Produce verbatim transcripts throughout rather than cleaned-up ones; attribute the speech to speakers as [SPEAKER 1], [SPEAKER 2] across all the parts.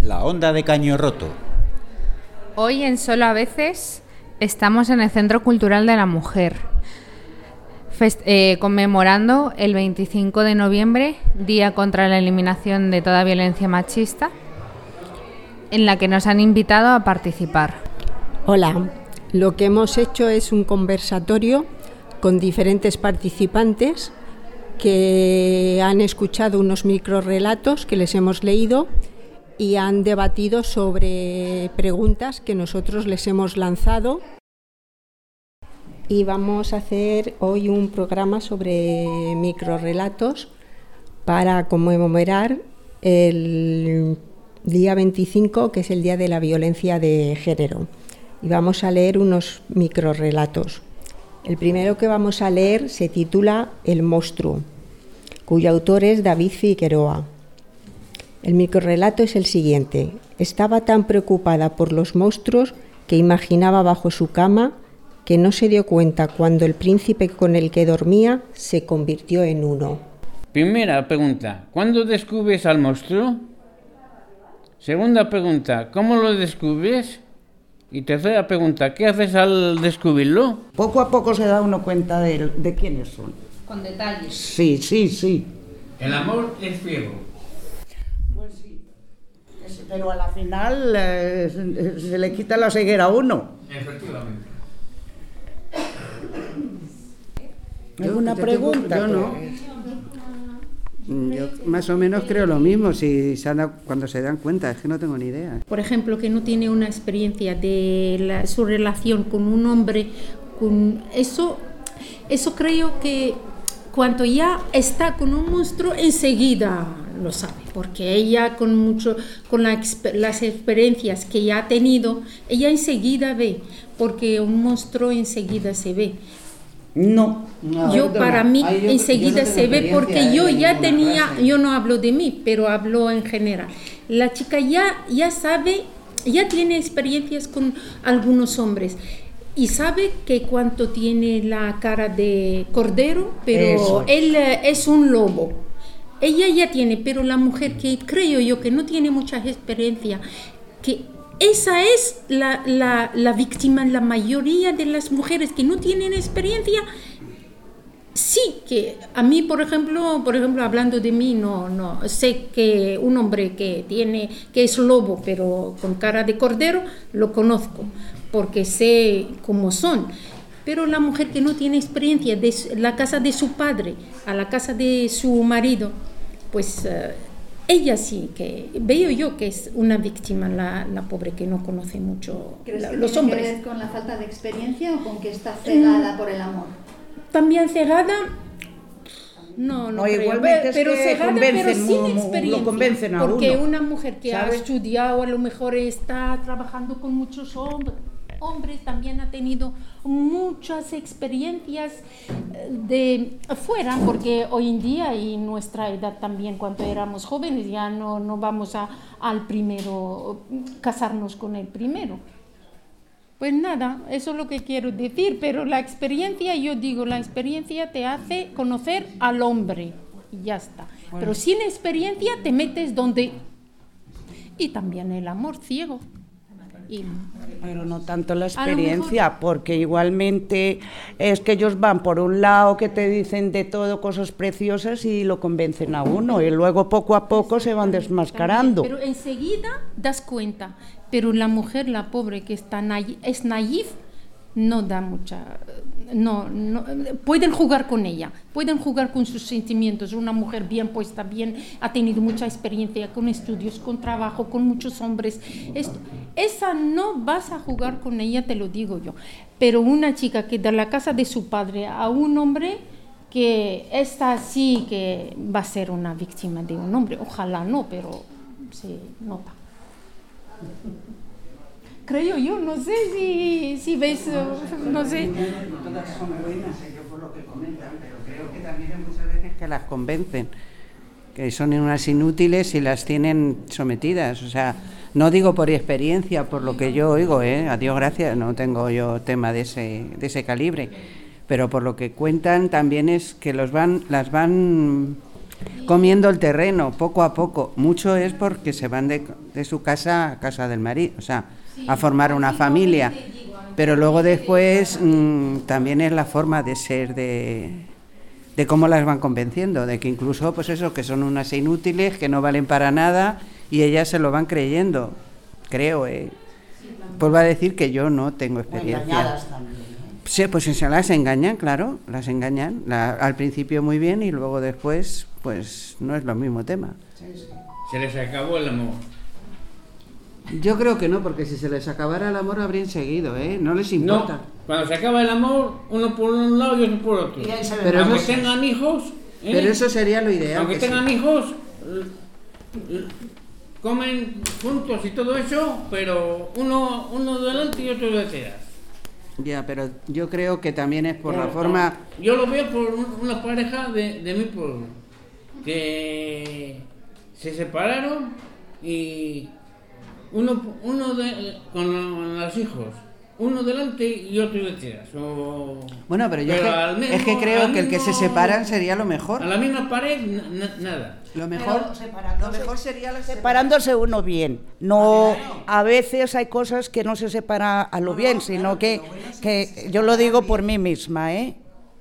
[SPEAKER 1] La Onda de Caño Roto.
[SPEAKER 2] Hoy en Solo a Veces estamos en el Centro Cultural de la Mujer, fest- eh, conmemorando el veinticinco de noviembre, Día contra la Eliminación de toda Violencia Machista, en la que nos han invitado a participar.
[SPEAKER 3] Hola, lo que hemos hecho es un conversatorio con diferentes participantes que han escuchado unos microrrelatos que les hemos leído y han debatido sobre preguntas que nosotros les hemos lanzado. Y vamos a hacer hoy un programa sobre microrrelatos para conmemorar el día veinticinco, que es el Día de la Violencia de Género. Y vamos a leer unos microrrelatos. El primero que vamos a leer se titula El monstruo, cuyo autor es David Figueroa. El microrrelato es el siguiente. Estaba tan preocupada por los monstruos que imaginaba bajo su cama que no se dio cuenta cuando el príncipe con el que dormía se convirtió en uno.
[SPEAKER 4] Primera pregunta, ¿cuándo descubres al monstruo? Segunda pregunta, ¿cómo lo descubres? Y tercera pregunta, ¿qué haces al descubrirlo?
[SPEAKER 5] Poco a poco se da uno cuenta de, de quiénes son.
[SPEAKER 2] Con detalles.
[SPEAKER 5] Sí, sí, sí.
[SPEAKER 4] El amor es ciego.
[SPEAKER 5] Pues sí. Pero a la final eh, se, se le quita la ceguera a uno.
[SPEAKER 4] Efectivamente.
[SPEAKER 5] ¿Alguna pregunta?
[SPEAKER 6] Yo no. Yo más o menos creo lo mismo, si se han dado, cuando se dan cuenta, es que no tengo ni idea.
[SPEAKER 7] Por ejemplo, que no tiene una experiencia de la, su relación con un hombre, con eso, eso creo que cuando ya está con un monstruo enseguida lo sabe, porque ella con mucho, con la, las experiencias que ya ha tenido, ella enseguida ve, porque un monstruo enseguida se ve.
[SPEAKER 5] No, no,
[SPEAKER 7] yo para mí
[SPEAKER 5] Ay, yo,
[SPEAKER 7] enseguida
[SPEAKER 5] yo no
[SPEAKER 7] se ve porque yo ya tenía,
[SPEAKER 5] frase.
[SPEAKER 7] yo no hablo de mí, pero hablo en general. La chica ya, ya sabe, ya tiene experiencias con algunos hombres y sabe que cuánto tiene la cara de cordero, pero
[SPEAKER 5] Eso.
[SPEAKER 7] él eh, es un lobo. Ella ya tiene, pero la mujer que creo yo que no tiene mucha experiencia, que esa es la, la, la víctima, la mayoría de las mujeres que no tienen experiencia. Sí, que a mí, por ejemplo, por ejemplo, hablando de mí, no, no sé que un hombre que tiene, que es lobo, pero con cara de cordero, lo conozco, porque sé cómo son. Pero la mujer que no tiene experiencia de la casa de su padre a la casa de su marido, pues uh, ella sí, que veo yo que es una víctima, la, la pobre que no conoce mucho la,
[SPEAKER 8] que
[SPEAKER 7] los hombres.
[SPEAKER 8] ¿Tiene que ver con la falta de experiencia o con que está cegada mm. por el amor?
[SPEAKER 7] También cegada, no, no,
[SPEAKER 5] no
[SPEAKER 7] creo,
[SPEAKER 5] igualmente
[SPEAKER 7] pero
[SPEAKER 5] es que
[SPEAKER 7] cegada, pero sin
[SPEAKER 5] mu,
[SPEAKER 7] experiencia.
[SPEAKER 5] Lo convencen a
[SPEAKER 7] porque
[SPEAKER 5] uno,
[SPEAKER 7] una mujer que
[SPEAKER 5] ¿sabes?
[SPEAKER 7] ha estudiado, a lo mejor está trabajando con muchos hombres, hombres también ha tenido muchas experiencias de afuera, porque hoy en día y nuestra edad también, cuando éramos jóvenes, ya no, no vamos a, al primero, casarnos con el primero. Pues nada, eso es lo que quiero decir, pero la experiencia, yo digo, la experiencia te hace conocer al hombre y ya está. Bueno. Pero sin experiencia te metes donde... Y también el amor ciego. Y...
[SPEAKER 5] Pero no tanto la experiencia, mejor... porque igualmente es que ellos van por un lado que te dicen de todo cosas preciosas y lo convencen a uno y luego poco a poco se van desmascarando.
[SPEAKER 7] Pero enseguida das cuenta, pero la mujer, la pobre que está naif, es naif, no da mucha... No, no, pueden jugar con ella, pueden jugar con sus sentimientos. Una mujer bien puesta, bien, ha tenido mucha experiencia con estudios, con trabajo, con muchos hombres. Esto, esa no vas a jugar con ella, te lo digo yo. Pero una chica que de la casa de su padre a un hombre, que esta sí que va a ser una víctima de un hombre. Ojalá no, pero se nota. Creo yo, no sé si, si ves, no sé.
[SPEAKER 6] No todas son buenas, yo por lo que comentan, pero creo que también hay muchas veces que las convencen, que son unas inútiles y las tienen sometidas. O sea, no digo por experiencia, por lo que yo oigo, ¿eh? A Dios gracias, no tengo yo tema de ese, de ese calibre, pero por lo que cuentan también es que los van, las van comiendo el terreno, poco a poco. Mucho es porque se van de, de su casa a casa del marido, o sea, a formar una familia. Pero luego después mmm, también es la forma de ser de, de cómo las van convenciendo, de que incluso, pues eso, que son unas inútiles, que no valen para nada, y ellas se lo van creyendo, creo, eh. Pues va a decir que yo no tengo experiencia.
[SPEAKER 5] Engañadas también.
[SPEAKER 6] Sí, pues se las engañan, claro, las engañan. La, al principio muy bien y luego después, pues no es lo mismo tema.
[SPEAKER 4] Se les acabó el amor.
[SPEAKER 6] Yo creo que no, porque si se les acabara el amor habrían seguido, ¿eh? No les importa.
[SPEAKER 4] No, cuando se acaba el amor, uno por un lado y otro por otro.
[SPEAKER 6] Pero
[SPEAKER 4] aunque
[SPEAKER 6] eso,
[SPEAKER 4] tengan hijos... ¿eh?
[SPEAKER 6] Pero eso sería lo ideal.
[SPEAKER 4] Aunque
[SPEAKER 6] que
[SPEAKER 4] tengan
[SPEAKER 6] sí.
[SPEAKER 4] hijos, comen juntos y todo eso, pero uno, uno delante y otro detrás.
[SPEAKER 6] Ya, pero yo creo que también es por no, la forma...
[SPEAKER 4] No. Yo lo veo por una pareja de, de mi pueblo, que se separaron y uno, uno de, con los hijos, uno delante y otro detrás. O,
[SPEAKER 6] bueno, pero yo
[SPEAKER 4] pero
[SPEAKER 6] es, que,
[SPEAKER 4] mismo,
[SPEAKER 6] es que creo que
[SPEAKER 4] mismo,
[SPEAKER 6] el que se separan sería lo mejor.
[SPEAKER 4] A la misma pared, na, nada.
[SPEAKER 6] Lo mejor, lo mejor sería la
[SPEAKER 5] separándose uno bien. No, a veces hay cosas que no se separa a lo bien, sino que, que yo lo digo por mí misma, ¿eh?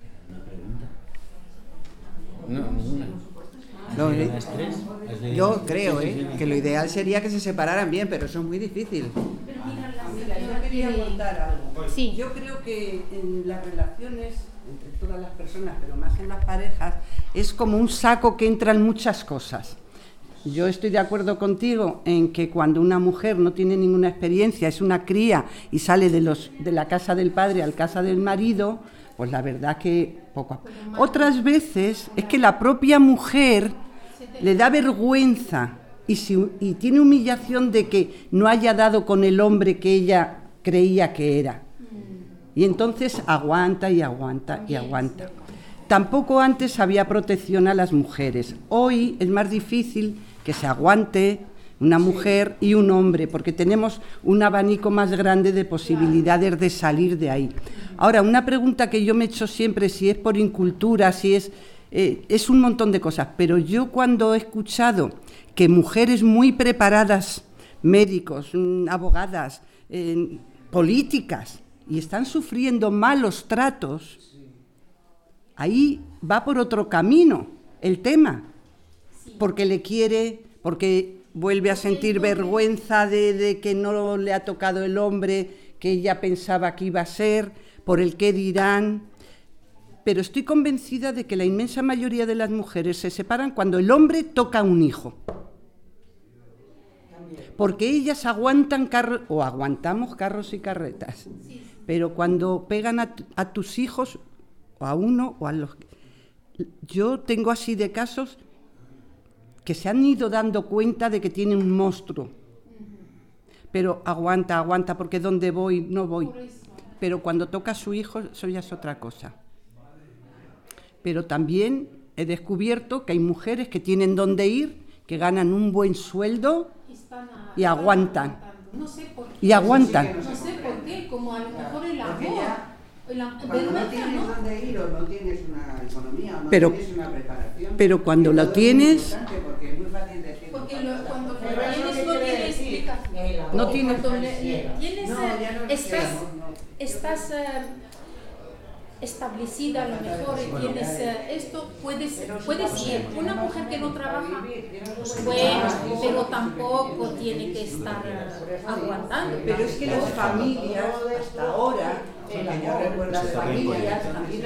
[SPEAKER 6] No, no, yo creo, ¿eh? Que lo ideal sería que se separaran bien, pero eso es muy difícil.
[SPEAKER 1] Mira, yo quería contar algo. Sí. Yo creo que en las relaciones entre todas las personas, pero más en las parejas, es como un saco que entran muchas cosas. Yo estoy de acuerdo contigo en que cuando una mujer no tiene ninguna experiencia, es una cría y sale de, los, de la casa del padre a la casa del marido, pues la verdad que poco a poco. Otras veces es que la propia mujer le da vergüenza y, si, y tiene humillación de que no haya dado con el hombre que ella creía que era. Y entonces aguanta y aguanta y aguanta. Tampoco antes había protección a las mujeres. Hoy es más difícil que se aguante una mujer y un hombre, porque tenemos un abanico más grande de posibilidades de salir de ahí. Ahora, una pregunta que yo me he hecho siempre, si es por incultura, si es... Eh, es un montón de cosas, pero yo cuando he escuchado que mujeres muy preparadas, médicos, abogadas, eh, políticas, y están sufriendo malos tratos, ahí va por otro camino el tema, porque le quiere, porque vuelve a sentir vergüenza de, de que no le ha tocado el hombre que ella pensaba que iba a ser, por el qué dirán. Pero estoy convencida de que la inmensa mayoría de las mujeres se separan cuando el hombre toca a un hijo. Porque ellas aguantan carros, o aguantamos carros y carretas, pero cuando pegan a, a tus hijos, o a uno, o a los... Yo tengo así de casos que se han ido dando cuenta de que tienen un monstruo. Pero aguanta, aguanta, porque donde voy, no voy. Pero cuando toca a su hijo, eso ya es otra cosa. Pero también he descubierto que hay mujeres que tienen dónde ir, que ganan un buen sueldo y aguantan.
[SPEAKER 7] No sé por qué.
[SPEAKER 1] Y aguantan.
[SPEAKER 7] No sé por qué, como a lo mejor el amor. El am-
[SPEAKER 6] Cuando no tienes ¿no? dónde ir o no tienes una economía o no
[SPEAKER 1] pero,
[SPEAKER 6] tienes una preparación.
[SPEAKER 1] Pero cuando lo tienes...
[SPEAKER 6] Porque es muy fácil decir.
[SPEAKER 7] Porque lo, cuando lo tienes no tiene explicación.
[SPEAKER 1] No tiene...
[SPEAKER 7] Cuando le, le tienes,
[SPEAKER 6] No, ya no
[SPEAKER 7] estás,
[SPEAKER 6] quiero, no.
[SPEAKER 7] estás uh, establecida a lo mejor y tienes uh, esto, puedes, puedes ir. Una mujer que no trabaja, bueno, pero tampoco tiene que estar uh, aguantando.
[SPEAKER 1] Pero es que las familias, hasta ahora, el amor, las familias,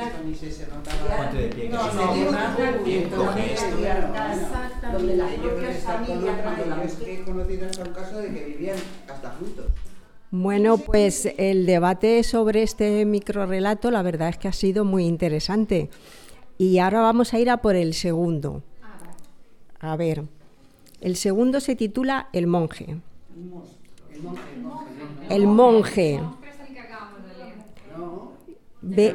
[SPEAKER 1] donde las propias familias, cuando la mujer...
[SPEAKER 6] He conocido hasta un caso de que vivían hasta juntos.
[SPEAKER 3] Bueno, pues el debate sobre este microrrelato, la verdad es que ha sido muy interesante. Y ahora vamos a ir a por el segundo. A ver, el segundo se titula El monje. El monje. Ve...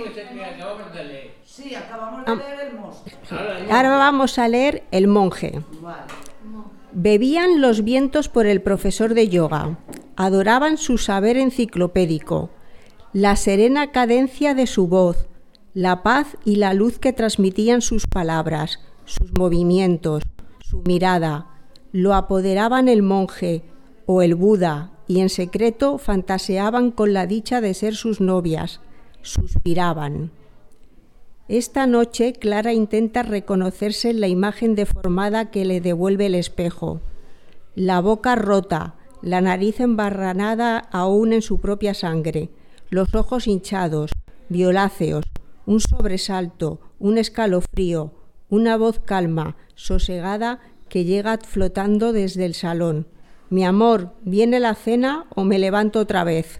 [SPEAKER 5] Sí, acabamos de leer el monstruo.
[SPEAKER 3] Ahora vamos a leer El monje. Bebían los vientos por el profesor de yoga, adoraban su saber enciclopédico, la serena cadencia de su voz, la paz y la luz que transmitían sus palabras, sus movimientos, su mirada, lo apoderaban el monje o el Buda y en secreto fantaseaban con la dicha de ser sus novias, suspiraban. Esta noche Clara intenta reconocerse en la imagen deformada que le devuelve el espejo. La boca rota, la nariz embarranada aún en su propia sangre, los ojos hinchados, violáceos, un sobresalto, un escalofrío, una voz calma, sosegada que llega flotando desde el salón. Mi amor, ¿viene la cena o me levanto otra vez?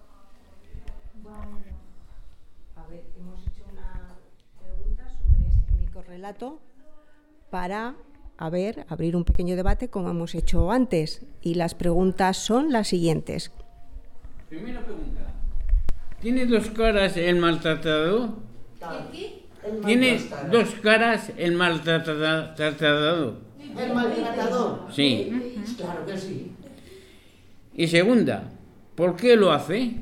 [SPEAKER 3] A ver, hemos hecho una pregunta sobre este microrrelato para, a ver, abrir un pequeño debate como hemos hecho antes. Y las preguntas son las siguientes.
[SPEAKER 4] Primera pregunta. ¿Tiene dos caras el maltratado?
[SPEAKER 7] ¿Qué?
[SPEAKER 4] ¿Tiene dos caras el maltratado?
[SPEAKER 5] ¿El maltratador?
[SPEAKER 4] Sí.
[SPEAKER 5] Uh-huh. Claro que sí.
[SPEAKER 4] Y segunda, ¿por qué lo hace?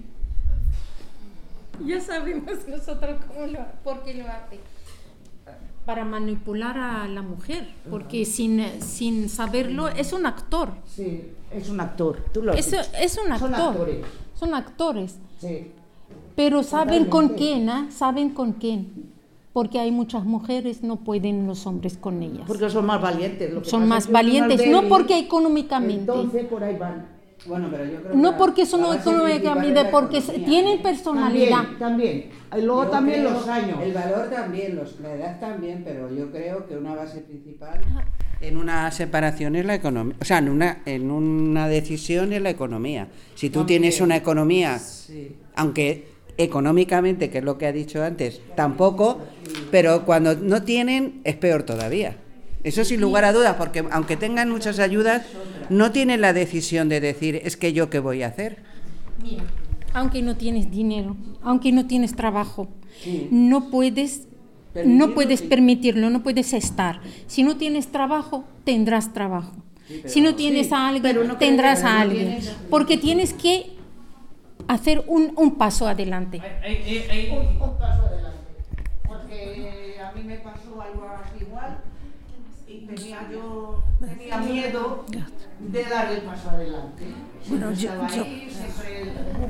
[SPEAKER 7] Ya sabemos nosotros cómo lo, por qué lo hace. Para manipular a la mujer, porque sin, sin saberlo es un actor.
[SPEAKER 5] Sí, es un actor. Tú lo
[SPEAKER 7] es, es un actor.
[SPEAKER 5] Son actores.
[SPEAKER 7] Son actores.
[SPEAKER 5] Sí.
[SPEAKER 7] Pero saben
[SPEAKER 5] Totalmente.
[SPEAKER 7] con quién, ¿eh? Saben con quién. Porque hay muchas mujeres, no pueden los hombres con ellas.
[SPEAKER 5] Porque son más valientes. Lo que
[SPEAKER 7] son
[SPEAKER 5] pasa
[SPEAKER 7] más
[SPEAKER 5] es que
[SPEAKER 7] valientes,
[SPEAKER 5] son más
[SPEAKER 7] no
[SPEAKER 5] débiles,
[SPEAKER 7] porque económicamente.
[SPEAKER 5] Entonces por ahí van.
[SPEAKER 6] Bueno, pero yo creo
[SPEAKER 7] No
[SPEAKER 6] que
[SPEAKER 7] porque
[SPEAKER 6] la-
[SPEAKER 7] son
[SPEAKER 6] la base
[SPEAKER 7] económicamente,
[SPEAKER 6] principal es la
[SPEAKER 7] porque
[SPEAKER 6] economía.
[SPEAKER 7] tienen personalidad.
[SPEAKER 5] También, también. Y luego
[SPEAKER 6] Yo
[SPEAKER 5] también
[SPEAKER 6] creo-
[SPEAKER 5] los años.
[SPEAKER 6] El valor también, los, la edad también, pero yo creo que una base principal en una separación es la economía. O sea, en una, en una decisión es la economía. Si tú
[SPEAKER 5] También.
[SPEAKER 6] tienes una economía,
[SPEAKER 5] Sí.
[SPEAKER 6] aunque económicamente, que es lo que ha dicho antes, tampoco, pero cuando no tienen es peor todavía. Eso sin lugar a dudas, porque aunque tengan muchas ayudas, no tienen la decisión de decir, es que yo qué voy a hacer.
[SPEAKER 7] Mira, aunque no tienes dinero, aunque no tienes trabajo, sí. no puedes, no puedes permitirlo, no puedes estar. Si no tienes trabajo, tendrás trabajo. Sí, si no tienes sí, a alguien, no tendrás que, a alguien. No tienes... Porque tienes que hacer un, un paso adelante.
[SPEAKER 5] Hay, hay, hay... Un, un paso adelante. Porque a mí me pasó algo así igual y tenía yo tenía miedo de dar el paso adelante.
[SPEAKER 9] Bueno, yo,
[SPEAKER 5] Estaba
[SPEAKER 9] yo,
[SPEAKER 5] ahí, siempre...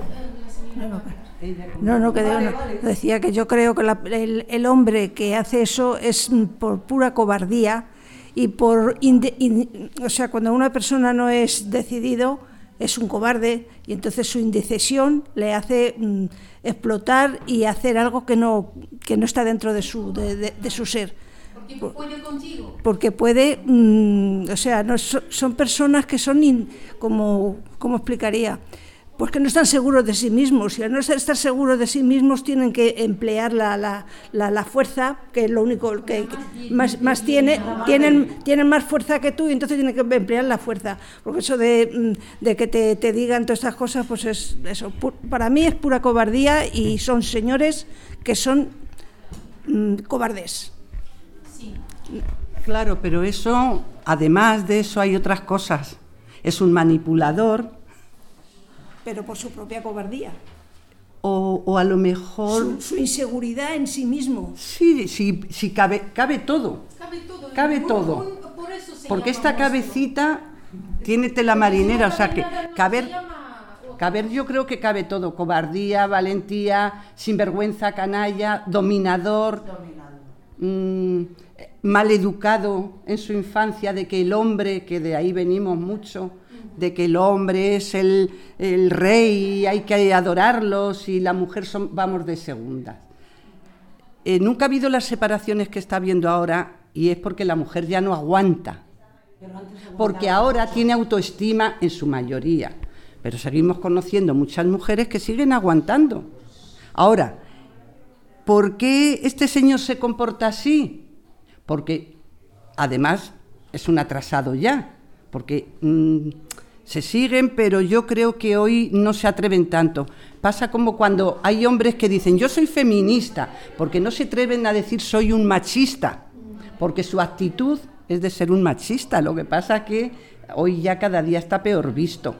[SPEAKER 9] No, no, que vale, no. Vale. Decía que yo creo que la, el, el hombre que hace eso es por pura cobardía y por, inde, in, o sea, cuando una persona no es decidido, es un cobarde y entonces su indecisión le hace mm, explotar y hacer algo que no, que no está dentro de su, de, de, de su ser.
[SPEAKER 7] Porque puede contigo.
[SPEAKER 9] Porque puede, mmm, o sea, no, son, son personas que son, in, como, ¿cómo explicaría? Pues que no están seguros de sí mismos, y al no estar seguros de sí mismos tienen que emplear la, la, la, la fuerza, que es lo único que, que más, más tiene, tienen, tienen más fuerza que tú y entonces tienen que emplear la fuerza, porque eso de, de que te, te digan todas estas cosas, pues es eso, para mí es pura cobardía y son señores que son mmm, cobardes.
[SPEAKER 7] Sí.
[SPEAKER 1] Claro, pero eso, además de eso hay otras cosas, es un manipulador.
[SPEAKER 9] Pero por su propia cobardía.
[SPEAKER 1] O, o a lo mejor...
[SPEAKER 9] Su, su inseguridad en sí mismo.
[SPEAKER 1] Sí, sí, sí cabe, cabe todo.
[SPEAKER 7] Cabe todo.
[SPEAKER 1] Cabe
[SPEAKER 7] un,
[SPEAKER 1] todo.
[SPEAKER 7] Un, por eso se
[SPEAKER 1] Porque esta
[SPEAKER 7] monstruo.
[SPEAKER 1] Cabecita tiene tela marinera, o sea que
[SPEAKER 7] no
[SPEAKER 1] caber, caber yo creo que cabe todo. Cobardía, valentía, sinvergüenza, canalla, dominador, mmm, maleducado en su infancia, de que el hombre, que de ahí venimos mucho... de que el hombre es el, el rey y hay que adorarlos y la mujer son, vamos de segundas. Eh, nunca ha habido las separaciones que está habiendo ahora y es porque la mujer ya no aguanta, porque ahora tiene autoestima en su mayoría, pero seguimos conociendo muchas mujeres que siguen aguantando. Ahora, ¿por qué este señor se comporta así? Porque además es un atrasado ya, porque... Mmm, se siguen, pero yo creo que hoy no se atreven tanto. Pasa como cuando hay hombres que dicen, yo soy feminista, porque no se atreven a decir soy un machista, porque su actitud es de ser un machista. Lo que pasa es que hoy ya cada día está peor visto.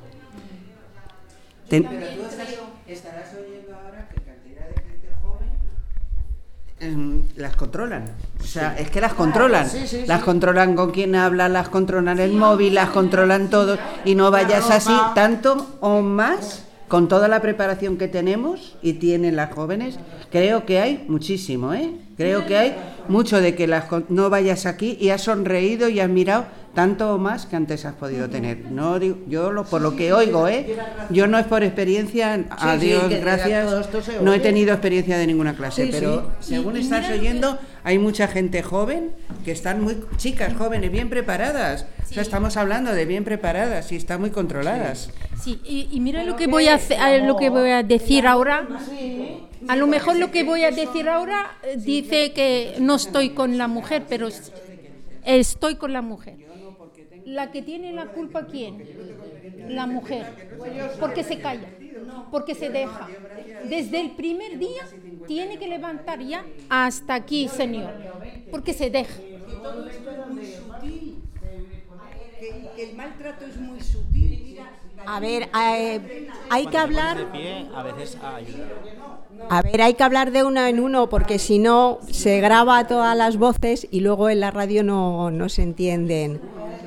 [SPEAKER 1] Ten...
[SPEAKER 6] Pero tú estás, estarás oyendo ahora que cantidad de gente joven las controlan. O sea, es que las controlan. Sí, sí, las sí. controlan con quién habla, las controlan el móvil, las controlan todo. Y no vayas así, tanto o más, con toda la preparación que tenemos y tienen las jóvenes. Creo que hay muchísimo, ¿eh? Creo que hay mucho de que las, no vayas aquí y has sonreído y has mirado tanto o más que antes has podido tener. No digo, yo lo, por lo que oigo, ¿eh? Yo no es por experiencia, a Dios gracias, no he tenido experiencia de ninguna clase, sí, pero sí. según estás oyendo, hay mucha gente joven que están muy, chicas jóvenes, bien preparadas. Sí. O sea, estamos hablando de bien preparadas y están muy controladas.
[SPEAKER 7] Sí, y, y mira lo que voy a hacer, lo que voy a decir ahora. A lo mejor lo que voy a decir ahora dice que no estoy con la mujer, pero estoy con la mujer. La que tiene la culpa, ¿quién? La mujer. Porque se calla, porque se deja. Desde el primer día tiene que levantar ya hasta aquí, señor, porque se deja.
[SPEAKER 1] Todo esto es muy sutil, que el maltrato es muy sutil.
[SPEAKER 3] A ver, eh, hay que hablar.
[SPEAKER 10] De pie, a veces ayuda.
[SPEAKER 3] A ver, hay que hablar de uno en uno porque si no se graba todas las voces y luego en la radio no, no se entienden.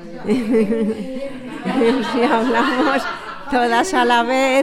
[SPEAKER 3] Si hablamos todas a la vez.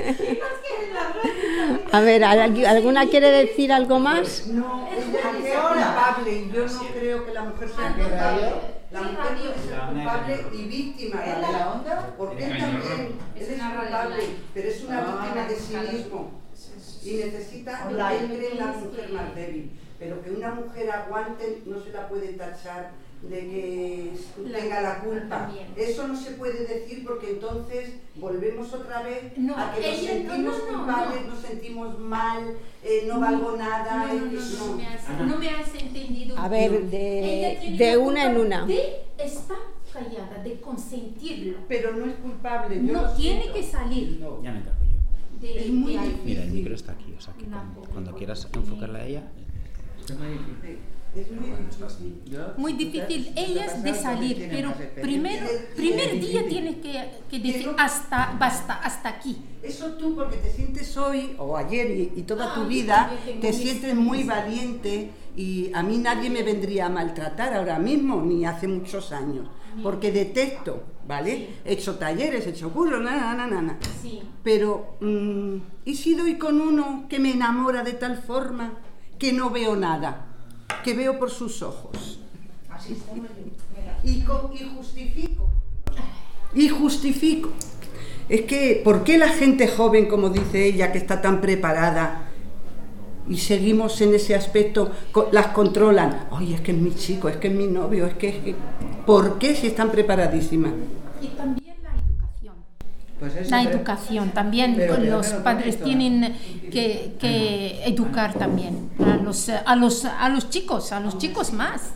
[SPEAKER 3] A ver, ¿alguna quiere decir algo más?
[SPEAKER 1] No, ella es culpable y yo no creo que la mujer sea culpable. La mujer puede ser culpable y víctima de la onda, porque él también él es culpable, pero es una víctima de sí mismo y necesita lo que él cree en la mujer más débil. Pero que una mujer aguante no se la puede tachar de que tenga la culpa. Eso no se puede decir porque entonces volvemos otra vez no, a que nos sentimos no, no, culpables, no. nos sentimos mal, eh, no valgo nada.
[SPEAKER 7] No, no, no, no, no, me has, no me has entendido.
[SPEAKER 3] A ver, de, de una en una.
[SPEAKER 7] De estar callada, de consentirlo.
[SPEAKER 1] Pero no es culpable. Yo
[SPEAKER 7] no tiene siento. que salir.
[SPEAKER 10] No. Ya me encargo yo.
[SPEAKER 7] De,
[SPEAKER 1] es muy difícil.
[SPEAKER 10] Mira, el micro está aquí, o sea que cuando, cuando quieras enfocarla a ella.
[SPEAKER 1] Es muy difícil. Es muy difícil.
[SPEAKER 7] Muy difícil ellas de salir, pero primero, primer día tienes que, que decir hasta, basta, hasta aquí.
[SPEAKER 1] Eso tú porque te sientes hoy o ayer y, y toda tu vida te sientes muy valiente y a mí nadie me vendría a maltratar ahora mismo ni hace muchos años porque detesto, ¿vale? He hecho talleres, he hecho cursos, na, na, na, na.
[SPEAKER 7] Sí.
[SPEAKER 1] Pero mmm, ¿y si doy con uno que me enamora de tal forma que no veo nada? Que veo por sus ojos y, con, y justifico y justifico es que ¿por qué la gente joven, como dice ella, que está tan preparada y seguimos en ese aspecto, las controlan? Oye, es que es mi chico, es que es mi novio, es que, es que... ¿por qué si están preparadísimas?
[SPEAKER 7] Y también la educación.
[SPEAKER 1] Pues
[SPEAKER 7] la educación también, pero, pero, los pero, padres tienen que, que educar también a los, a los a los chicos, a los chicos más.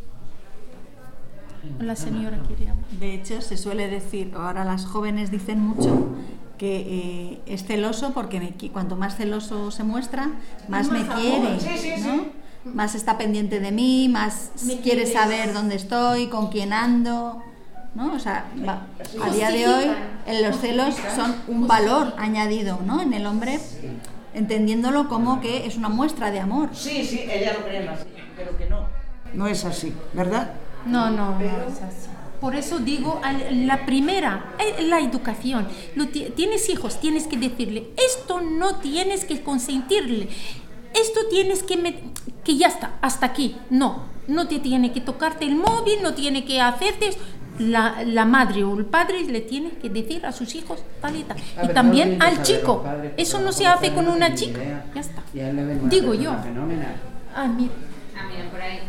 [SPEAKER 7] La señora quiere hablar.
[SPEAKER 8] De hecho, se suele decir, ahora las jóvenes dicen mucho que eh, es celoso porque me, cuanto más celoso se muestra, más me quiere, sí, sí, sí. ¿no? Más está pendiente de mí, más me quiere saber dónde estoy, con quién ando. ¿No? O sea, va, a día de hoy los celos son un valor añadido, ¿no? En el hombre, entendiéndolo como que es una muestra de amor.
[SPEAKER 5] Sí, sí, ella lo cree así, pero que no. No es así, ¿verdad?
[SPEAKER 7] No, no, no es así. Por eso digo, la primera, la educación. Tienes hijos, tienes que decirle, esto no tienes que consentirle, esto tienes que, met- que ya está, hasta aquí. No, no te tiene que tocarte el móvil, no tiene que hacerte esto. La, la madre o el padre le tiene que decir a sus hijos tal y tal. Y también al chico. Eso no se hace con una chica. Ya está. Digo yo. Ah, mira.
[SPEAKER 2] Ah, mira, por ahí.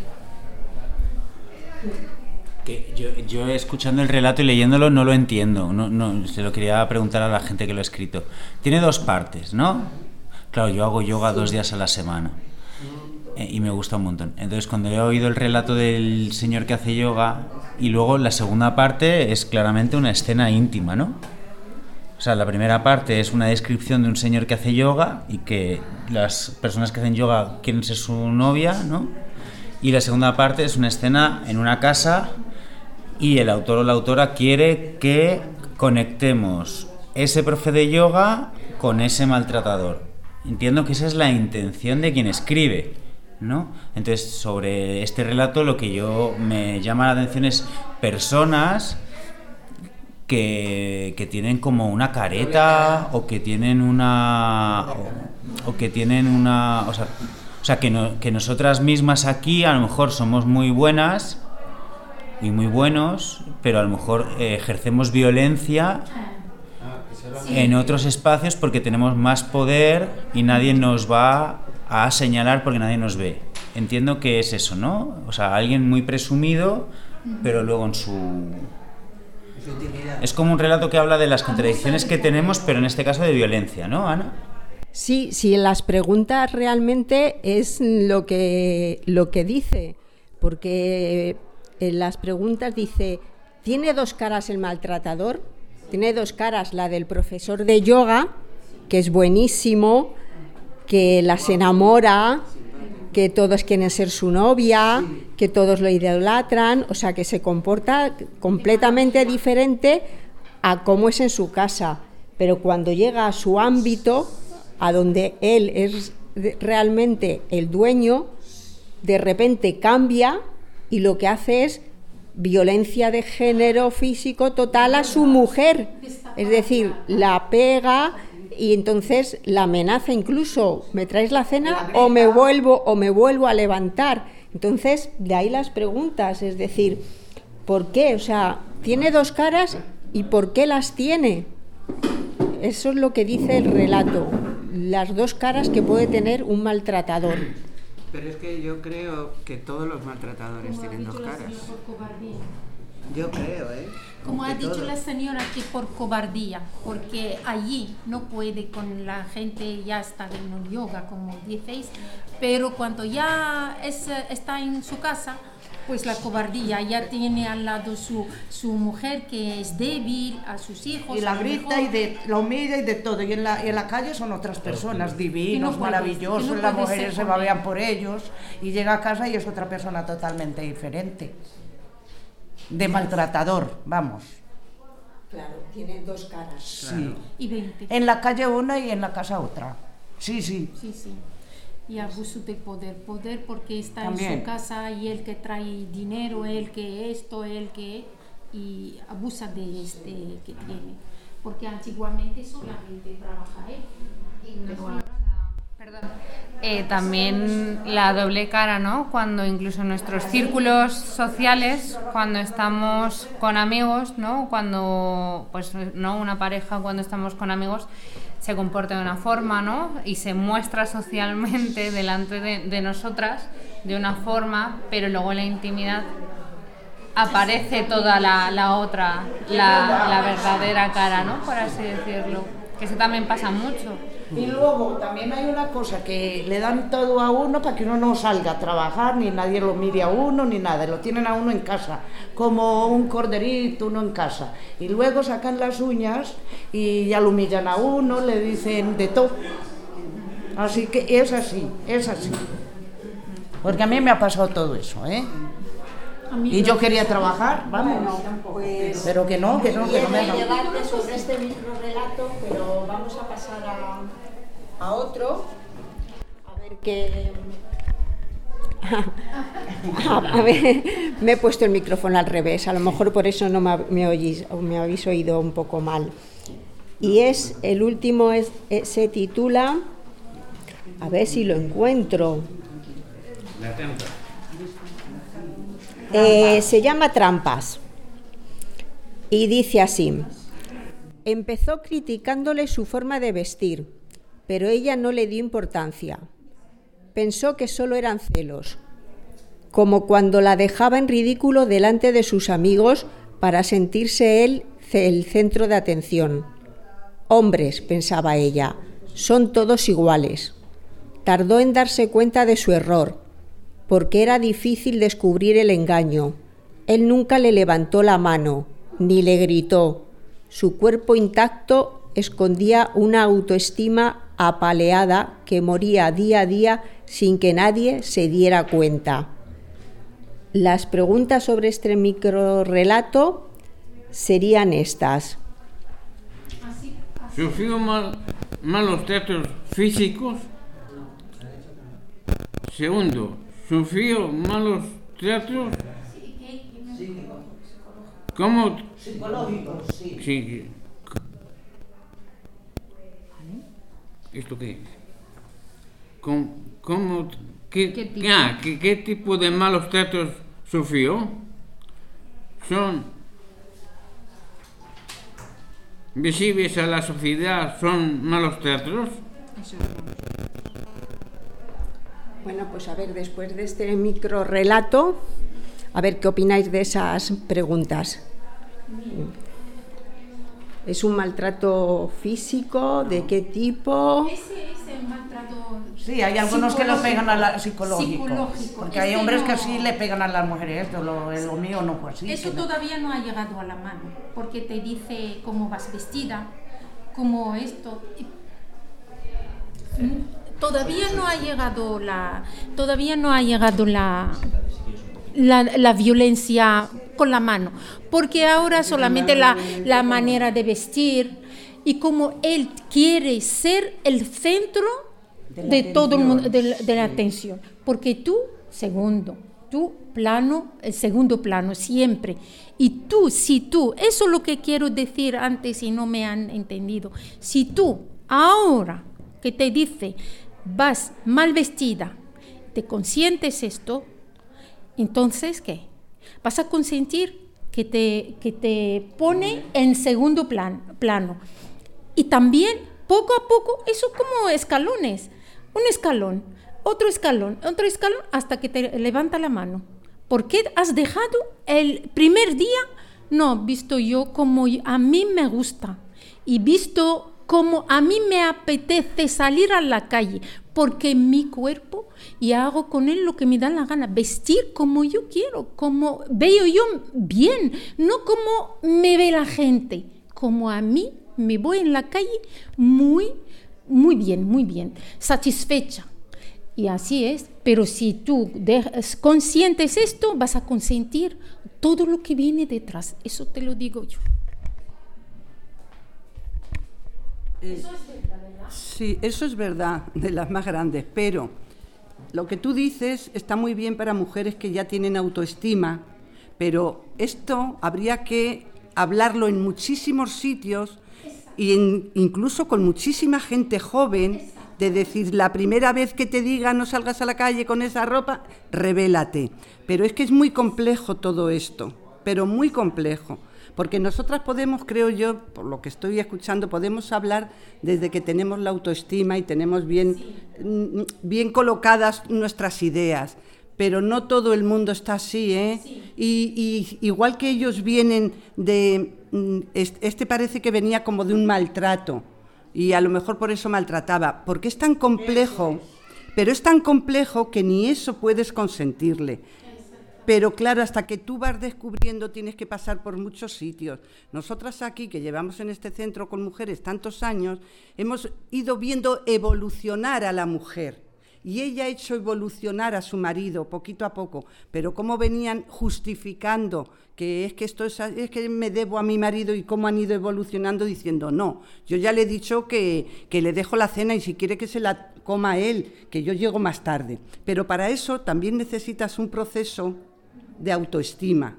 [SPEAKER 10] Que yo, yo escuchando el relato y leyéndolo no lo entiendo. No, no, se lo quería preguntar a la gente que lo ha escrito. Tiene dos partes, ¿no? Claro, yo hago yoga dos días a la semana. Y me gusta un montón. Entonces, cuando he oído el relato del señor que hace yoga, y luego la segunda parte es claramente una escena íntima, ¿no? O sea, la primera parte es una descripción de un señor que hace yoga y que las personas que hacen yoga quieren ser su novia, ¿no? Y la segunda parte es una escena en una casa y el autor o la autora quiere que conectemos ese profe de yoga con ese maltratador. Entiendo que esa es la intención de quien escribe. ¿no? Entonces, sobre este relato lo que yo me llama la atención es personas que, que tienen como una careta o que tienen una o, o que tienen una o sea, o sea que, no, que nosotras mismas aquí a lo mejor somos muy buenas y muy buenos, pero a lo mejor eh, ejercemos violencia en otros espacios porque tenemos más poder y nadie nos va a señalar porque nadie nos ve. Entiendo que es eso, ¿no? O sea, alguien muy presumido, pero luego en su... Es como un relato que habla de las contradicciones que tenemos, pero en este caso de violencia, ¿no, Ana?
[SPEAKER 3] Sí, sí, las preguntas realmente es lo que, lo que dice, porque en las preguntas dice, ¿tiene dos caras el maltratador? Tiene dos caras, la del profesor de yoga, que es buenísimo, que las enamora, que todos quieren ser su novia, que todos lo idolatran, o sea, que se comporta completamente diferente a cómo es en su casa. Pero cuando llega a su ámbito, a donde él es realmente el dueño, de repente cambia y lo que hace es violencia de género físico total a su mujer, es decir, la pega y entonces la amenaza incluso, ¿me traes la cena o me vuelvo o me vuelvo a levantar? Entonces, de ahí las preguntas, es decir, ¿por qué? O sea, tiene dos caras y ¿por qué las tiene? Eso es lo que dice el relato, las dos caras que puede tener un maltratador.
[SPEAKER 6] Pero es que yo creo que todos los maltratadores tienen dos caras. Yo creo, ¿eh?
[SPEAKER 7] Como ha dicho
[SPEAKER 6] todo.
[SPEAKER 7] la señora, que por cobardía, porque allí no puede con la gente, ya está en el yoga, como dices, pero cuando ya es, está en su casa, pues la cobardía, ya tiene al lado su, su mujer que es débil, a sus hijos.
[SPEAKER 5] Y la grita y de, la humilla y de todo. Y en la, y en la calle son otras personas divinos, no puedes, maravillosos, no las mujeres se babean por ellos y llega a casa y es otra persona totalmente diferente. De maltratador, vamos.
[SPEAKER 3] Claro, tiene dos caras.
[SPEAKER 5] Sí.
[SPEAKER 7] Claro. Y veinte.
[SPEAKER 5] En la calle una y en la casa otra. Sí, sí.
[SPEAKER 7] Sí, sí. Y abuso de poder, poder porque está
[SPEAKER 5] También.
[SPEAKER 7] en su casa y el que trae dinero, el que esto, el que... y abusa de este que tiene. Porque antiguamente solamente trabaja él. Pero ahora...
[SPEAKER 2] Perdón. Eh, también la doble cara, ¿no? Cuando incluso en nuestros círculos sociales, cuando estamos con amigos, ¿no? Cuando, pues, no, una pareja, cuando estamos con amigos, se comporta de una forma, ¿no? Y se muestra socialmente delante de, de nosotras de una forma, pero luego en la intimidad aparece toda la, la otra, la, la verdadera cara, ¿no? Por así decirlo. Que eso también pasa mucho.
[SPEAKER 5] Y luego también hay una cosa, que le dan todo a uno para que uno no salga a trabajar, ni nadie lo mire a uno, ni nada, lo tienen a uno en casa, como un corderito, uno en casa. Y luego sacan las uñas y ya lo humillan a uno, le dicen de todo. Así que es así, es así. Porque a mí me ha pasado todo eso, ¿eh? Y yo quería trabajar, vamos,
[SPEAKER 3] pues,
[SPEAKER 5] pero que no, que no, que no me hagan.
[SPEAKER 3] llevarte sobre este microrelato, pero vamos a pasar a, a otro, a ver qué... a ver, me he puesto el micrófono al revés, a lo mejor por eso no me, me oís, o me habéis oído un poco mal. Y es, el último es, es, se titula, a ver si lo encuentro.
[SPEAKER 4] La trampa.
[SPEAKER 3] Eh, se llama Trampas y dice así: empezó criticándole su forma de vestir, pero ella no le dio importancia. Pensó que solo eran celos, como cuando la dejaba en ridículo delante de sus amigos para sentirse él el centro de atención. Hombres, pensaba ella, son todos iguales. Tardó en darse cuenta de su error, porque era difícil descubrir el engaño. Él nunca le levantó la mano, ni le gritó. Su cuerpo intacto escondía una autoestima apaleada que moría día a día sin que nadie se diera cuenta. Las preguntas sobre este microrrelato serían estas.
[SPEAKER 4] ¿Sufrió mal, malos tratos físicos? Segundo, ¿sufrió malos tratos? ¿Cómo?
[SPEAKER 5] Psicológicos, sí.
[SPEAKER 4] Sí. ¿Esto qué es? ¿Cómo, cómo, qué,
[SPEAKER 2] ¿Qué tipo?
[SPEAKER 4] Ah, ¿qué, qué tipo de malos tratos sufrió? Son visibles a la sociedad, son malos tratos.
[SPEAKER 3] Bueno, pues a ver, después de este micro relato, a ver qué opináis de esas preguntas. ¿Es un maltrato físico? ¿De qué tipo?
[SPEAKER 7] Ese es el maltrato.
[SPEAKER 5] Sí, hay algunos que lo pegan a la psicológico,
[SPEAKER 7] psicológico.
[SPEAKER 5] porque
[SPEAKER 7] Este
[SPEAKER 5] hay hombres
[SPEAKER 7] no,
[SPEAKER 5] que sí le pegan a las mujeres, esto, lo, lo mío no fue así.
[SPEAKER 7] Eso
[SPEAKER 5] que no.
[SPEAKER 7] todavía no ha llegado a la mano, porque te dice cómo vas vestida, cómo esto. Todavía no ha llegado la, todavía no ha llegado la, la, la violencia con la mano, porque ahora solamente la, la manera de vestir y como él quiere ser el centro de, de todo el mundo, de, de la atención, porque tú, segundo, tú plano, el segundo plano siempre, y tú, si tú, eso es lo que quiero decir antes y no me han entendido, si tú ahora que te dice vas mal vestida, te consientes esto, entonces ¿qué? Vas a consentir que te, que te pone en segundo plan, plano. Y también, poco a poco, eso como escalones. Un escalón, otro escalón, otro escalón, hasta que te levanta la mano. ¿Por qué has dejado el primer día? No, visto yo como a mí me gusta. Y visto como a mí me apetece salir a la calle, porque mi cuerpo, y hago con él lo que me da la gana, vestir como yo quiero, como veo yo bien, no como me ve la gente, como a mí me voy en la calle muy, muy bien, muy bien, satisfecha. Y así es, pero si tú dejas, consientes esto, vas a consentir todo lo que viene detrás, eso te lo digo yo.
[SPEAKER 1] Eh, eso es verdad, ¿verdad? Sí, eso es verdad, de las más grandes, pero lo que tú dices está muy bien para mujeres que ya tienen autoestima, pero esto habría que hablarlo en muchísimos sitios y en, incluso con muchísima gente joven, de decir, la primera vez que te diga no salgas a la calle con esa ropa, revélate. Pero es que es muy complejo todo esto, pero muy complejo. Porque nosotras podemos, creo yo, por lo que estoy escuchando, podemos hablar desde que tenemos la autoestima y tenemos bien, sí. bien colocadas nuestras ideas, pero no todo el mundo está así, ¿eh? Sí. Y, y igual que ellos vienen de... Este parece que venía como de un maltrato, y a lo mejor por eso maltrataba, porque es tan complejo, pero es tan complejo que ni eso puedes consentirle. Pero claro, hasta que tú vas descubriendo tienes que pasar por muchos sitios. Nosotras aquí, que llevamos en este centro con mujeres tantos años, hemos ido viendo evolucionar a la mujer. Y ella ha hecho evolucionar a su marido poquito a poco. Pero cómo venían justificando que es que esto es, es que me debo a mi marido, y cómo han ido evolucionando diciendo, no, yo ya le he dicho que, que le dejo la cena y si quiere que se la coma él, que yo llego más tarde. Pero para eso también necesitas un proceso de autoestima.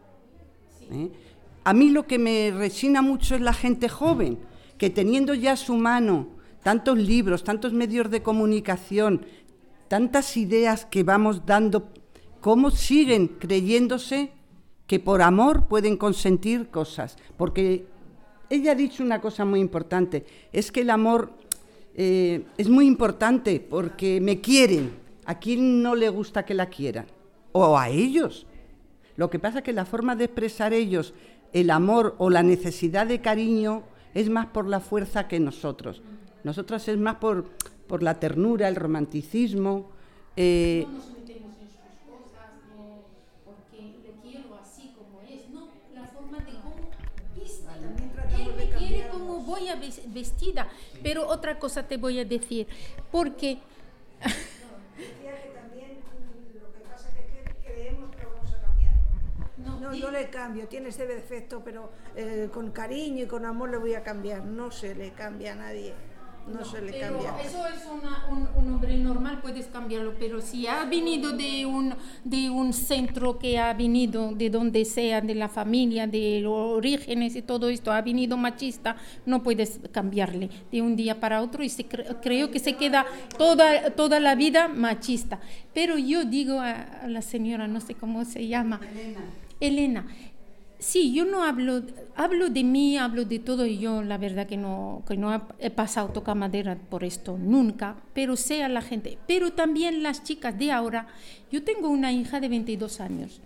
[SPEAKER 1] ¿Eh? A mí lo que me rechina mucho es la gente joven, que teniendo ya a su mano tantos libros, tantos medios de comunicación, tantas ideas que vamos dando, cómo siguen creyéndose que por amor pueden consentir cosas. Porque ella ha dicho una cosa muy importante, es que el amor eh, es muy importante porque me quieren. ¿A quién no le gusta que la quieran? O a ellos. Lo que pasa es que la forma de expresar ellos el amor o la necesidad de cariño es más por la fuerza que nosotros. Nosotros es más por, por la ternura, el romanticismo. Eh,
[SPEAKER 7] no nos metemos en sus cosas, no, porque le quiero así como es, no, la forma de cómo viste. Él me quiere como voy a vestida, pero otra cosa te voy a decir, porque...
[SPEAKER 9] No, yo le cambio, tiene ese defecto, pero eh, con cariño y con amor le voy a cambiar, no se le cambia a nadie. no, no se le
[SPEAKER 7] pero
[SPEAKER 9] cambia.
[SPEAKER 7] Eso es una, un, un hombre normal, puedes cambiarlo, pero si ha venido de un, de un centro que ha venido de donde sea, de la familia, de los orígenes y todo esto, ha venido machista, no puedes cambiarle de un día para otro y se, creo que se queda toda, toda la vida machista. Pero yo digo a, a la señora, no sé cómo se llama, Elena, Elena sí, yo no hablo, hablo de mí, hablo de todo y yo la verdad que no, que no he pasado tocar madera por esto nunca, pero sé a la gente, pero también las chicas de ahora. Yo tengo una hija de veintidós años,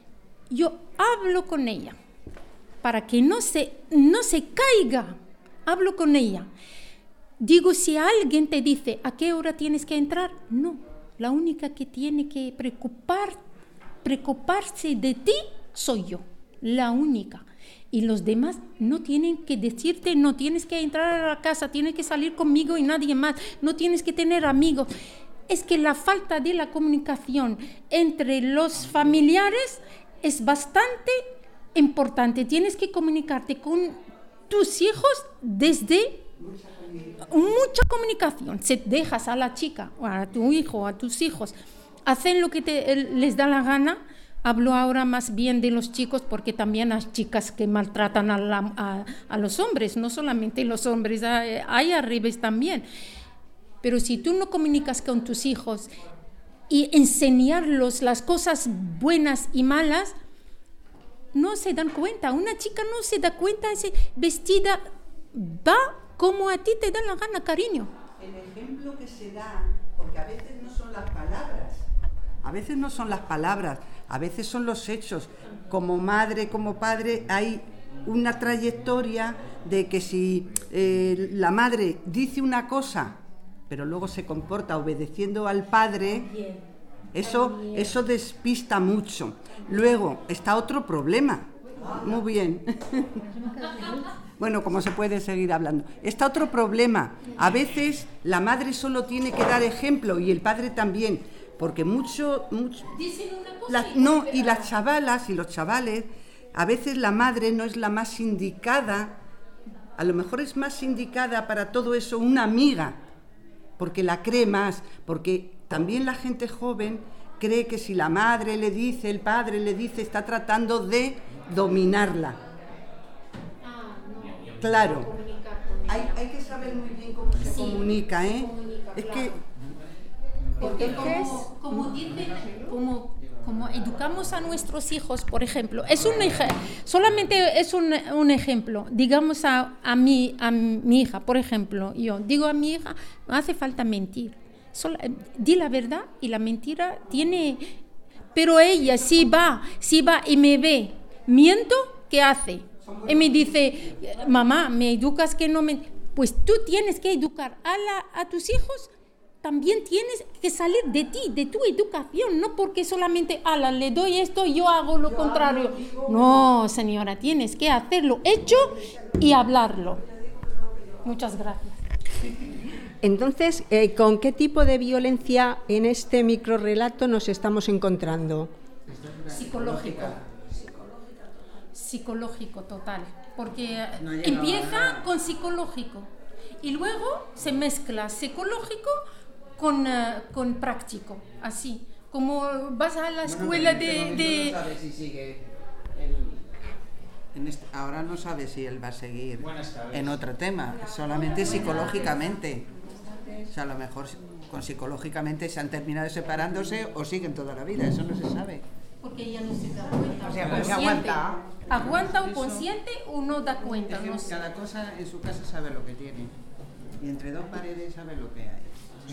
[SPEAKER 7] yo hablo con ella para que no se, no se caiga, hablo con ella. Digo, si alguien te dice a qué hora tienes que entrar, no, la única que tiene que preocupar, preocuparse de ti soy yo. La única. Y los demás no tienen que decirte, no tienes que entrar a la casa, tienes que salir conmigo y nadie más, no tienes que tener amigos. Es que la falta de la comunicación entre los familiares es bastante importante. Tienes que comunicarte con tus hijos desde mucha comunicación. Si dejas a la chica, o a tu hijo, a tus hijos, hacen lo que te, les da la gana. Hablo ahora más bien de los chicos porque también hay chicas que maltratan a, la, a, a los hombres, no solamente los hombres, hay, hay al revés también. Pero si tú no comunicas con tus hijos y enseñarlos las cosas buenas y malas, no se dan cuenta. Una chica no se da cuenta, es vestida, va como a ti te da la gana, cariño.
[SPEAKER 1] El ejemplo que se da, porque a veces no son las palabras, a veces no son las palabras, a veces son los hechos. Como madre, como padre, hay una trayectoria de que si eh, la madre dice una cosa, pero luego se comporta obedeciendo al padre, eso, eso despista mucho. Luego está otro problema. Muy bien. Bueno, como se puede seguir hablando. Está otro problema. A veces la madre solo tiene que dar ejemplo y el padre también. Porque mucho, mucho la, no, y las chavalas y los chavales, a veces la madre no es la más indicada, a lo mejor es más indicada para todo eso una amiga, porque la cree más, porque también la gente joven cree que si la madre le dice, el padre le dice, está tratando de dominarla. Claro, hay, hay que saber muy bien cómo se comunica, ¿eh? Es que
[SPEAKER 7] Porque como, como dicen, como, como educamos a nuestros hijos, por ejemplo, es un ej- solamente es un, un ejemplo. Digamos a, a, mi, a mi hija, por ejemplo, yo digo a mi hija, no hace falta mentir. Solo, di la verdad y la mentira tiene... Pero ella si va, si va y me ve, miento, ¿qué hace? Y me dice, mamá, ¿me educas que no me...? Pues tú tienes que educar a, la, a tus hijos. También tienes que salir de ti, de tu educación, no porque solamente, ala, le doy esto y yo hago lo contrario. No, señora, tienes que hacerlo hecho y hablarlo. Muchas gracias.
[SPEAKER 3] Entonces, eh, ¿con qué tipo de violencia en este microrrelato nos estamos encontrando?
[SPEAKER 7] Psicológico. Psicológico total, porque no empieza con psicológico y luego se mezcla psicológico con, uh, con práctico, así, como vas a la escuela bueno, de... de...
[SPEAKER 6] No sabe si sigue el, en este, ahora no sabe si él va a seguir en otro tema, solamente psicológicamente. O sea, a lo mejor con psicológicamente se han terminado separándose o siguen toda la vida, eso no se sabe.
[SPEAKER 7] Porque ella no se da cuenta.
[SPEAKER 6] O sea, pues se aguanta.
[SPEAKER 7] Aguanta o consciente o no da cuenta.
[SPEAKER 6] Es que
[SPEAKER 7] no sé.
[SPEAKER 6] Cada cosa en su casa sabe lo que tiene. Y entre dos paredes sabe lo que hay.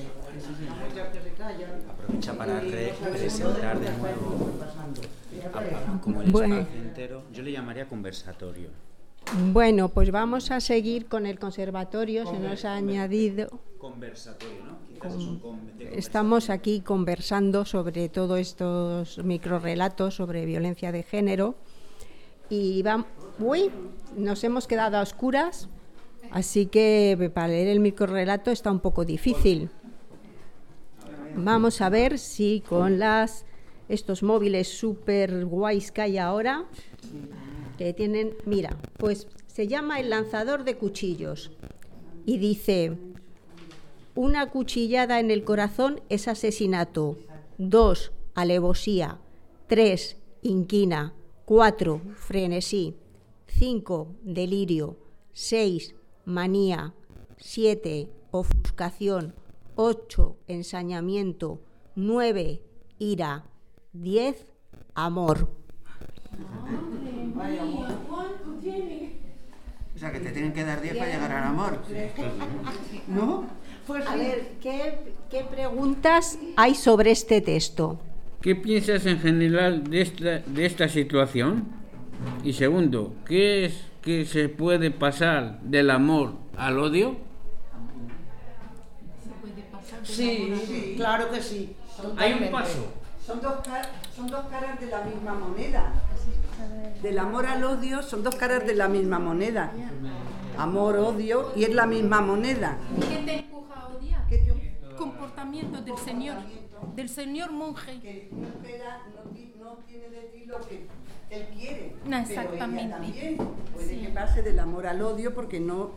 [SPEAKER 10] Aprovecha para presentar de nuevo a, a, como el
[SPEAKER 3] bueno.
[SPEAKER 10] espacio entero. Yo le llamaría conversatorio.
[SPEAKER 3] Bueno, pues vamos a seguir con el conservatorio. Se nos ha añadido.
[SPEAKER 10] Conversatorio, ¿no?
[SPEAKER 3] Con, estamos aquí conversando sobre todos estos microrrelatos sobre violencia de género. Y vamos, uy, nos hemos quedado a oscuras, así que para leer el microrrelato está un poco difícil. Vamos a ver si con las estos móviles super guays que hay ahora, que tienen, mira, pues se llama El lanzador de cuchillos y dice: Una cuchillada en el corazón es asesinato. Dos, alevosía. Tres, inquina. Cuatro, frenesí. Cinco, delirio. Seis, manía. Siete, ofuscación. Ocho, ensañamiento. Nueve, ira. Diez, amor.
[SPEAKER 6] O sea, que te tienen que dar diez para llegar al amor. ¿No?
[SPEAKER 3] Pues a ver, ¿qué, ¿qué preguntas hay sobre este texto?
[SPEAKER 4] ¿Qué piensas en general de esta, de esta situación? Y segundo, ¿qué es que se puede pasar del amor al odio?
[SPEAKER 1] Sí, sí,
[SPEAKER 6] claro que sí.
[SPEAKER 4] Hay un paso.
[SPEAKER 1] Son dos, car- son dos caras de la misma moneda. Del amor al odio son dos caras de la misma moneda. Amor, odio, y es la misma moneda.
[SPEAKER 7] ¿Qué te empuja a odiar? Comportamiento del Señor, del Señor monje.
[SPEAKER 1] Que no espera, no, ti- no tiene de ti lo que él quiere.
[SPEAKER 7] No, exactamente.
[SPEAKER 1] Pero ella también puede
[SPEAKER 7] Sí.
[SPEAKER 1] que pase del amor al odio porque no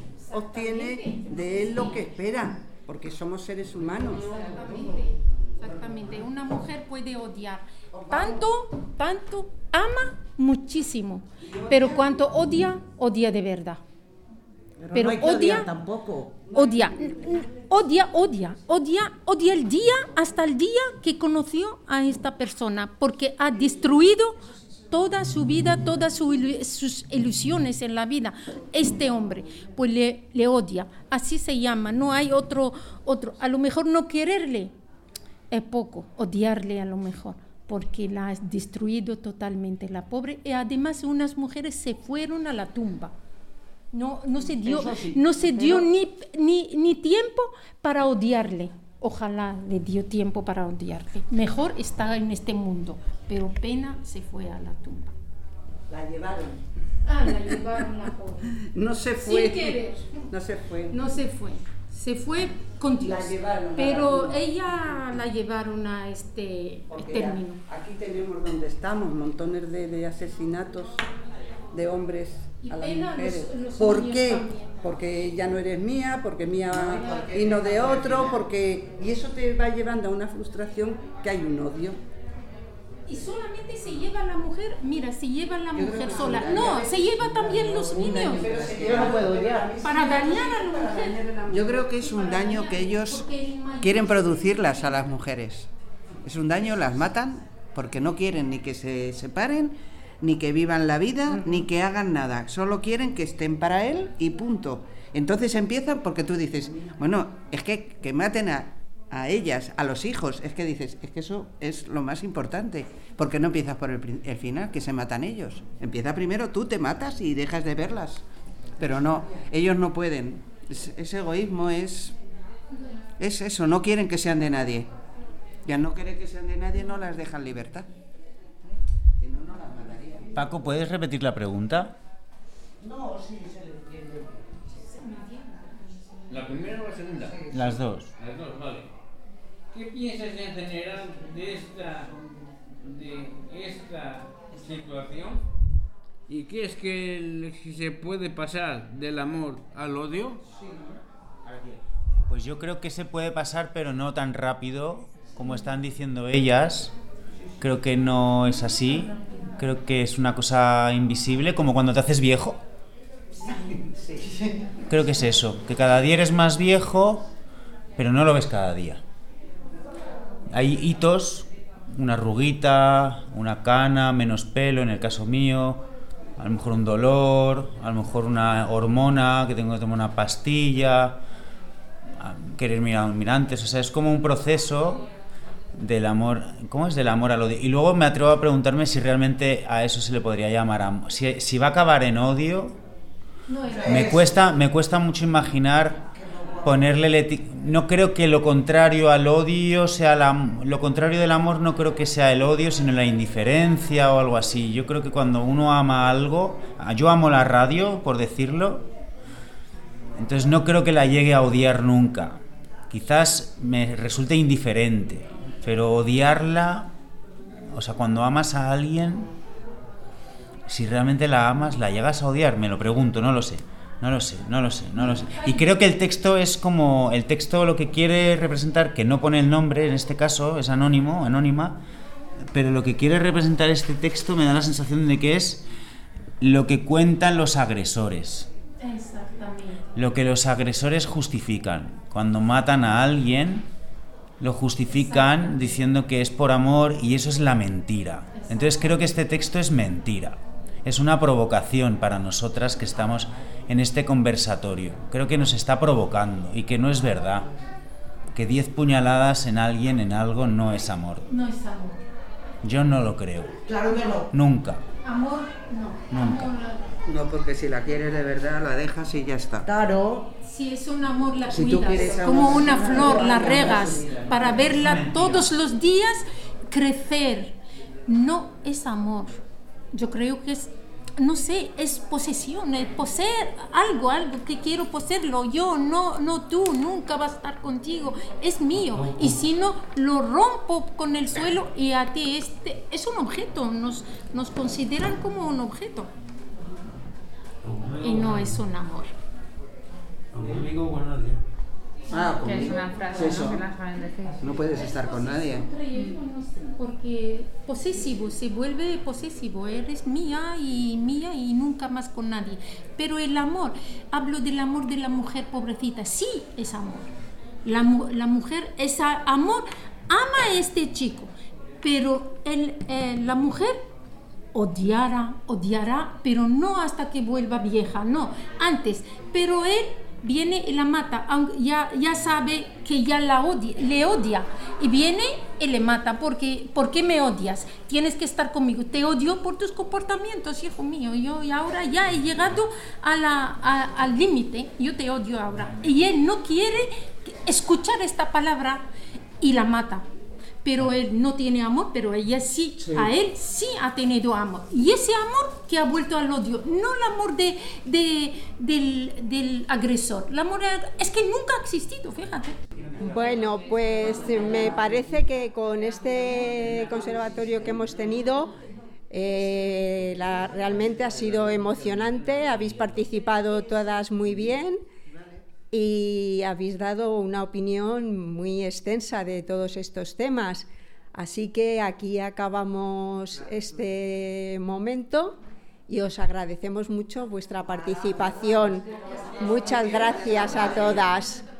[SPEAKER 1] obtiene de él lo que espera, porque somos seres humanos.
[SPEAKER 7] Exactamente, exactamente. Una mujer puede odiar. Tanto, tanto, ama muchísimo. Pero cuando odia, odia de verdad.
[SPEAKER 6] Pero,
[SPEAKER 7] Pero
[SPEAKER 6] no hay que
[SPEAKER 7] odia,
[SPEAKER 6] odiar tampoco.
[SPEAKER 7] Odia, odia, odia, odia, odia el día hasta el día que conoció a esta persona, porque ha destruido toda su vida, todas su ilu- sus ilusiones en la vida. Este hombre, pues le, le odia, así se llama, no hay otro, otro. A lo mejor no quererle es poco, odiarle a lo mejor, porque la has destruido totalmente, la pobre, y además unas mujeres se fueron a la tumba. No, no se dio,
[SPEAKER 6] Sí,
[SPEAKER 7] no se dio
[SPEAKER 6] pero...
[SPEAKER 7] ni, ni, ni tiempo para odiarle. Ojalá le dio tiempo para odiarle. Mejor está en este mundo, pero pena se fue a la tumba.
[SPEAKER 1] La llevaron.
[SPEAKER 7] Ah, la llevaron la pobre.
[SPEAKER 1] No se fue.
[SPEAKER 7] Sin querer.
[SPEAKER 1] No se fue.
[SPEAKER 7] No se fue. Se fue con Dios.
[SPEAKER 1] La llevaron a
[SPEAKER 7] Pero
[SPEAKER 1] la tumba.
[SPEAKER 7] ella la llevaron a este
[SPEAKER 1] Porque
[SPEAKER 7] término.
[SPEAKER 1] a- aquí tenemos donde estamos, montones de, de asesinatos de hombres
[SPEAKER 7] Y
[SPEAKER 1] a las
[SPEAKER 7] pena
[SPEAKER 1] mujeres.
[SPEAKER 7] los- los
[SPEAKER 1] ¿Por
[SPEAKER 7] niños
[SPEAKER 1] qué?
[SPEAKER 7] también.
[SPEAKER 1] Porque ya no eres mía, porque mía y no de otro, porque y eso te va llevando a una frustración que hay un odio.
[SPEAKER 7] Y solamente se lleva la mujer, mira, se lleva la
[SPEAKER 1] creo
[SPEAKER 7] mujer
[SPEAKER 1] que
[SPEAKER 7] sola.
[SPEAKER 1] sí,
[SPEAKER 7] No,
[SPEAKER 1] ya
[SPEAKER 7] se lleva también los niños.
[SPEAKER 6] Yo no puedo odiar.
[SPEAKER 7] Para dañar a la mujer.
[SPEAKER 6] Yo creo que es un daño que ellos quieren producirlas a las mujeres. Es un daño, las matan porque no quieren ni que se separen, ni que vivan la vida, ni que hagan nada. Solo quieren que estén para él y punto. Entonces empiezan porque tú dices, bueno, es que, que maten a, a ellas, a los hijos. Es que dices, es que eso es lo más importante. Porque no empiezas por el, prin- el final, que se matan ellos. Empieza primero, tú te matas y dejas de verlas. Pero no, ellos no pueden. Es, ese egoísmo es, es eso, no quieren que sean de nadie. Y al no querer que sean de nadie no las dejan libertad. Si no, no las mataría.
[SPEAKER 10] Paco, ¿puedes repetir la pregunta?
[SPEAKER 6] No, sí, se le entiende.
[SPEAKER 4] ¿La primera o la segunda?
[SPEAKER 10] Las dos.
[SPEAKER 4] Las dos, vale. ¿Qué piensas en general de esta, de esta situación? ¿Y qué es que el- si se puede pasar del amor al odio?
[SPEAKER 10] Pues yo creo que se puede pasar, pero no tan rápido como están diciendo ellas. Creo que no es así. Creo que es una cosa invisible, como cuando te haces viejo. Creo que es eso, que cada día eres más viejo, pero no lo ves cada día. Hay hitos, una arruguita, una cana, menos pelo en el caso mío, a lo mejor un dolor, a lo mejor una hormona, que tengo que tomar una pastilla, a querer mirar mirantes, o sea, es como un proceso del amor, ¿cómo es del amor al odio? Y luego me atrevo a preguntarme si realmente a eso se le podría llamar amor. Si, si va a acabar en odio, me cuesta, me cuesta mucho imaginar ponerle el eti- no creo que lo contrario al odio sea la, lo contrario del amor, no creo que sea el odio, sino la indiferencia o algo así. Yo creo que cuando uno ama algo, yo amo la radio, por decirlo, entonces no creo que la llegue a odiar nunca. Quizás me resulte indiferente, pero odiarla, o sea, cuando amas a alguien, si realmente la amas, la llegas a odiar, me lo pregunto, no lo sé. No lo sé, no lo sé, no lo sé. Y creo que el texto es como... El texto lo que quiere representar, que no pone el nombre, en este caso, es anónimo, anónima, pero lo que quiere representar este texto me da la sensación de que es lo que cuentan los agresores.
[SPEAKER 7] Exactamente.
[SPEAKER 10] Lo que los agresores justifican. Cuando matan a alguien, lo justifican diciendo que es por amor y eso es la mentira. Entonces creo que este texto es mentira. Es una provocación para nosotras que estamos en este conversatorio. Creo que nos está provocando y que no es verdad. Que diez puñaladas en alguien, en algo, no es amor.
[SPEAKER 7] No es amor.
[SPEAKER 10] Yo no lo creo.
[SPEAKER 1] Claro que no.
[SPEAKER 10] Nunca.
[SPEAKER 7] Amor, no.
[SPEAKER 10] Nunca.
[SPEAKER 7] Amor,
[SPEAKER 1] no, porque si la quieres de verdad, la dejas y ya está.
[SPEAKER 6] Claro.
[SPEAKER 7] si es un amor, la
[SPEAKER 1] Si tú
[SPEAKER 7] cuidas.
[SPEAKER 1] quieres amor,
[SPEAKER 7] Como una
[SPEAKER 1] sí,
[SPEAKER 7] flor,
[SPEAKER 1] no,
[SPEAKER 7] la
[SPEAKER 1] no,
[SPEAKER 7] regas
[SPEAKER 1] no, no,
[SPEAKER 7] para verla todos los días crecer. No es amor. Yo creo que es, no sé, es posesión, es poseer algo, algo que quiero poseerlo. Yo, no, no tú, nunca va a estar contigo. Es mío. Y si no, lo rompo con el suelo y a ti este es un objeto. Nos, nos consideran como un objeto. Y no es un amor.
[SPEAKER 4] Conmigo con nadie.
[SPEAKER 1] Ah,
[SPEAKER 2] Que es
[SPEAKER 1] conmigo.
[SPEAKER 2] una frase,
[SPEAKER 1] Es eso.
[SPEAKER 2] ¿no? Que la saben decir.
[SPEAKER 1] No puedes estar con nadie.
[SPEAKER 7] Porque posesivo, se vuelve posesivo, eres mía y mía y nunca más con nadie. Pero el amor, hablo del amor de la mujer pobrecita, sí es amor. La, mu- la mujer es a- amor, ama a este chico, pero el, eh, la mujer odiará, odiará, pero no hasta que vuelva vieja, no, antes. Pero él viene y la mata, aunque ya, ya sabe que ya la odia, le odia, y viene y le mata, porque ¿por qué me odias? Tienes que estar conmigo, te odio por tus comportamientos, hijo mío, yo y ahora ya he llegado a la, a- al límite, yo te odio ahora, y él no quiere escuchar esta palabra y la mata. Pero él no tiene amor, pero ella sí,
[SPEAKER 1] Sí.
[SPEAKER 7] a él sí ha tenido amor. Y ese amor que ha vuelto al odio, no el amor de, de- del, del agresor. El amor es que nunca ha existido, fíjate.
[SPEAKER 3] Bueno, pues me parece que con este conservatorio que hemos tenido eh, la- realmente ha sido emocionante, habéis participado todas muy bien y habéis dado una opinión muy extensa de todos estos temas. Así que aquí acabamos este momento y os agradecemos mucho vuestra participación. Muchas gracias a todas.